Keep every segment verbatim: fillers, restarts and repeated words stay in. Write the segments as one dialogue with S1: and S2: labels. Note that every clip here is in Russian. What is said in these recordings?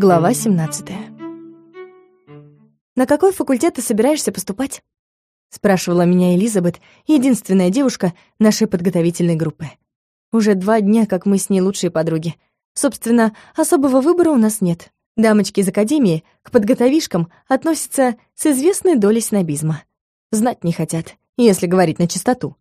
S1: Глава семнадцатая. «На какой факультет ты собираешься поступать?» — спрашивала меня Элизабет, единственная девушка нашей подготовительной группы. Уже два дня, как мы с ней лучшие подруги. Собственно, особого выбора у нас нет. Дамочки из академии к подготовишкам относятся с известной долей снобизма. Знать не хотят, если говорить на чистоту.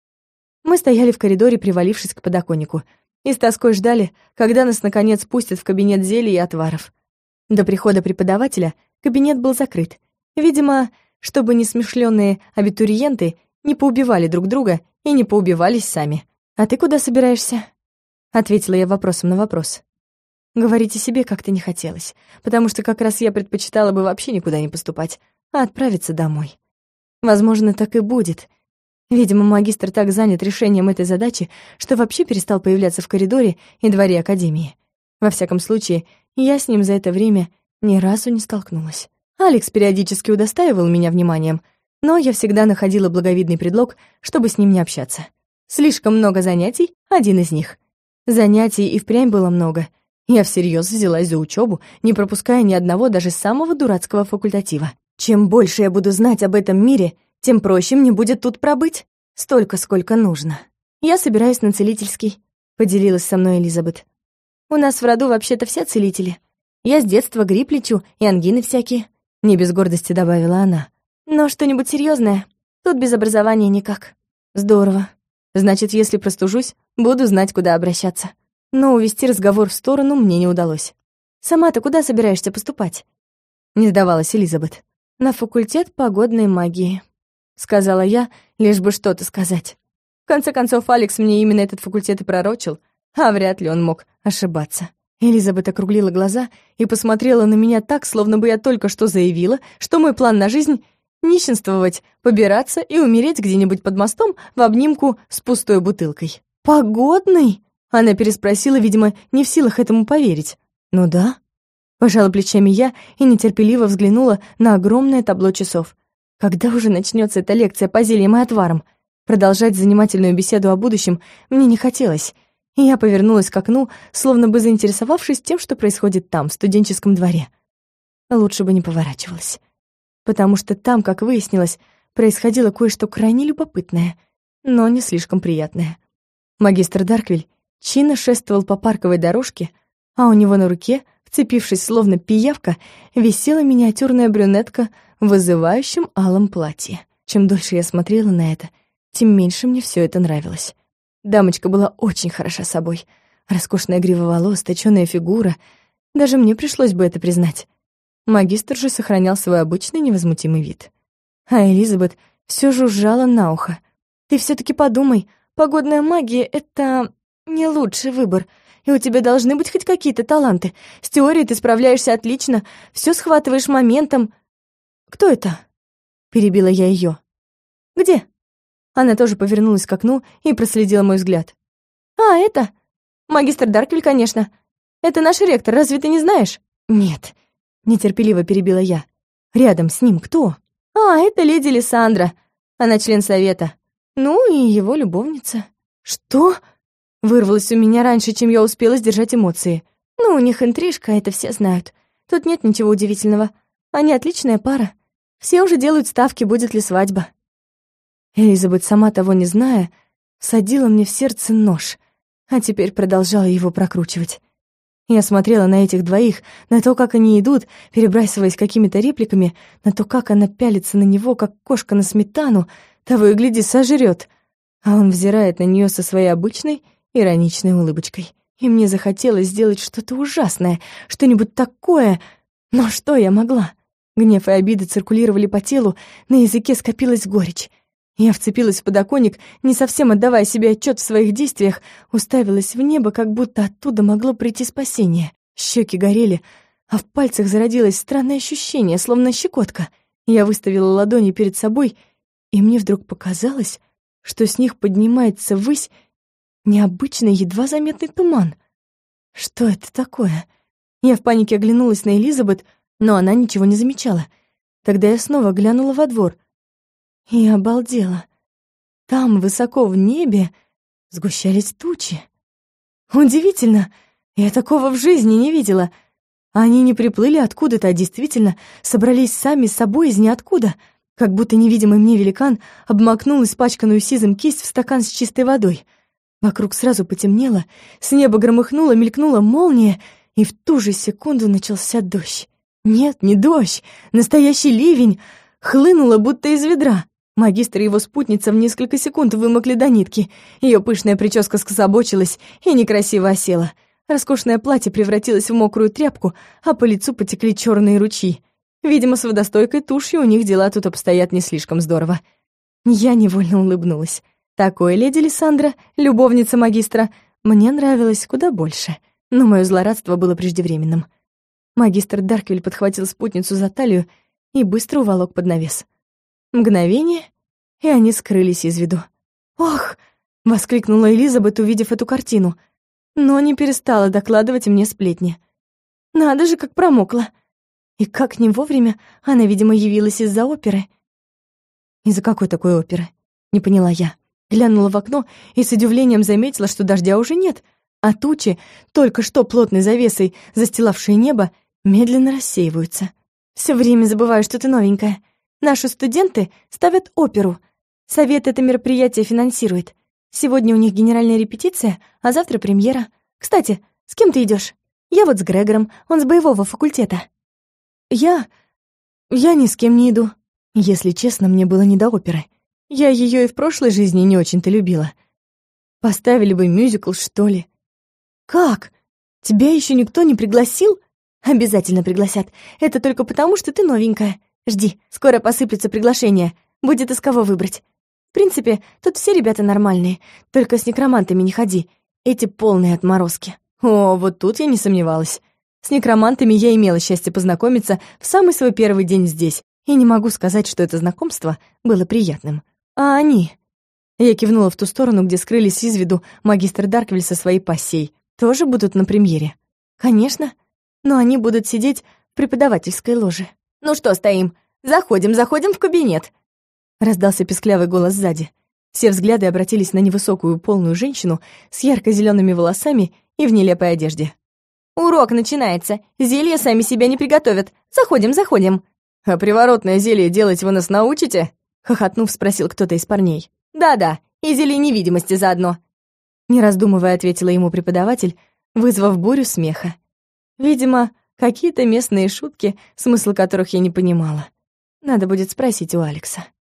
S1: Мы стояли в коридоре, привалившись к подоконнику, и с тоской ждали, когда нас, наконец, пустят в кабинет зелий и отваров. До прихода преподавателя кабинет был закрыт. Видимо, чтобы несмышленные абитуриенты не поубивали друг друга и не поубивались сами. «А ты куда собираешься?» — ответила я вопросом на вопрос. Говорить о себе как-то не хотелось, потому что как раз я предпочитала бы вообще никуда не поступать, а отправиться домой. Возможно, так и будет. Видимо, магистр так занят решением этой задачи, что вообще перестал появляться в коридоре и дворе академии. Во всяком случае, я с ним за это время ни разу не столкнулась. Алекс периодически удостаивал меня вниманием, но я всегда находила благовидный предлог, чтобы с ним не общаться. Слишком много занятий — один из них. Занятий и впрямь было много. Я всерьез взялась за учебу, не пропуская ни одного даже самого дурацкого факультатива. Чем больше я буду знать об этом мире, тем проще мне будет тут пробыть. Столько, сколько нужно. Я собираюсь на целительский, — поделилась со мной Элизабет. У нас в роду вообще-то все целители. Я с детства грипп лечу и ангины всякие, — не без гордости добавила она. Но что-нибудь серьезное тут без образования никак. Здорово. Значит, если простужусь, буду знать, куда обращаться. Но увести разговор в сторону мне не удалось. «Сама-то куда собираешься поступать?» Не сдавалась Элизабет. «На факультет погодной магии», — сказала я, лишь бы что-то сказать. В конце концов, Алекс мне именно этот факультет и пророчил, а вряд ли он мог ошибаться. Элизабет округлила глаза и посмотрела на меня так, словно бы я только что заявила, что мой план на жизнь — нищенствовать, побираться и умереть где-нибудь под мостом в обнимку с пустой бутылкой. «Погодный?» — она переспросила, видимо, не в силах этому поверить. «Ну да». Пожала плечами я и нетерпеливо взглянула на огромное табло часов. Когда уже начнется эта лекция по зельям и отварам? Продолжать занимательную беседу о будущем мне не хотелось, и я повернулась к окну, словно бы заинтересовавшись тем, что происходит там, в студенческом дворе. Лучше бы не поворачивалась, потому что там, как выяснилось, происходило кое-что крайне любопытное, но не слишком приятное. Магистр Дарквиль чинно шествовал по парковой дорожке, а у него на руке, вцепившись словно пиявка, висела миниатюрная брюнетка в вызывающем алом платье. Чем дольше я смотрела на это, тем меньше мне все это нравилось. Дамочка была очень хороша собой. Роскошная грива волос, точёная фигура. Даже мне пришлось бы это признать. Магистр же сохранял свой обычный невозмутимый вид. А Элизабет все жужжала на ухо. «Ты все-таки подумай, погодная магия — это не лучший выбор. И у тебя должны быть хоть какие-то таланты. С теорией ты справляешься отлично, все схватываешь моментом». «Кто это?» — перебила я ее. «Где?» Она тоже повернулась к окну и проследила мой взгляд. «А, это? Магистр Дарквиль, конечно. Это наш ректор, разве ты не знаешь?» «Нет», — нетерпеливо перебила я. «Рядом с ним кто?» «А, это леди Лиссандра. Она член совета. Ну и его любовница». «Что?» — вырвалось у меня раньше, чем я успела сдержать эмоции. «Ну, у них интрижка, это все знают. Тут нет ничего удивительного. Они отличная пара. Все уже делают ставки, будет ли свадьба». Элизабет, сама того не зная, всадила мне в сердце нож, а теперь продолжала его прокручивать. Я смотрела на этих двоих, на то, как они идут, перебрасываясь какими-то репликами, на то, как она пялится на него, как кошка на сметану, того и гляди, сожрет, а он взирает на нее со своей обычной ироничной улыбочкой. И мне захотелось сделать что-то ужасное, что-нибудь такое, но что я могла? Гнев и обиды циркулировали по телу, на языке скопилась горечь. Я вцепилась в подоконник, не совсем отдавая себе отчет в своих действиях, уставилась в небо, как будто оттуда могло прийти спасение. Щеки горели, а в пальцах зародилось странное ощущение, словно щекотка. Я выставила ладони перед собой, и мне вдруг показалось, что с них поднимается ввысь необычный, едва заметный туман. Что это такое? Я в панике оглянулась на Элизабет, но она ничего не замечала. Тогда я снова глянула во двор и обалдела. Там, высоко в небе, сгущались тучи. Удивительно, я такого в жизни не видела. Они не приплыли откуда-то, а действительно собрались сами с собой из ниоткуда, как будто невидимый мне великан обмакнул испачканную сизым кисть в стакан с чистой водой. Вокруг сразу потемнело, с неба громыхнула, мелькнула молния, и в ту же секунду начался дождь. Нет, не дождь, настоящий ливень, хлынуло будто из ведра. Магистр и его спутница в несколько секунд вымокли до нитки, ее пышная прическа скособочилась и некрасиво осела. Роскошное платье превратилось в мокрую тряпку, а по лицу потекли черные ручьи. Видимо, с водостойкой тушью у них дела тут обстоят не слишком здорово. Я невольно улыбнулась. Такой леди Лиссандра, любовница магистра, мне нравилось куда больше, но мое злорадство было преждевременным. Магистр Дарквиль подхватил спутницу за талию и быстро уволок под навес. Мгновение, и они скрылись из виду. «Ох!» — воскликнула Элизабет, увидев эту картину, но не перестала докладывать мне сплетни. «Надо же, как промокла!» И как не вовремя она, видимо, явилась из-за оперы. «Из-за какой такой оперы?» — не поняла я. Глянула в окно и с удивлением заметила, что дождя уже нет, а тучи, только что плотной завесой застилавшие небо, медленно рассеиваются. Все время забываю, что ты новенькая. Наши студенты ставят оперу. Совет это мероприятие финансирует. Сегодня у них генеральная репетиция, а завтра премьера. Кстати, с кем ты идешь? Я вот с Грегором, он с боевого факультета. Я... я ни с кем не иду. Если честно, мне было не до оперы. Я ее и в прошлой жизни не очень-то любила. Поставили бы мюзикл, что ли. Как? Тебя еще никто не пригласил? Обязательно пригласят. Это только потому, что ты новенькая. Жди, скоро посыплются приглашения. Будет из кого выбрать. В принципе, тут все ребята нормальные. Только с некромантами не ходи. Эти полные отморозки. О, вот тут я не сомневалась. С некромантами я имела счастье познакомиться в самый свой первый день здесь. И не могу сказать, что это знакомство было приятным. А они... Я кивнула в ту сторону, где скрылись из виду магистр Дарквиль со своей пассией. Тоже будут на премьере? Конечно. Но они будут сидеть в преподавательской ложе. «Ну что стоим? Заходим, заходим в кабинет!» Раздался песклявый голос сзади. Все взгляды обратились на невысокую полную женщину с ярко-зелеными волосами и в нелепой одежде. «Урок начинается. Зелья сами себя не приготовят. Заходим, заходим!» «А приворотное зелье делать вы нас научите?» Хохотнув, спросил кто-то из парней. «Да-да, и зелье невидимости заодно!» Не раздумывая, ответила ему преподаватель, вызвав бурю смеха. Видимо, какие-то местные шутки, смысл которых я не понимала. Надо будет спросить у Алекса.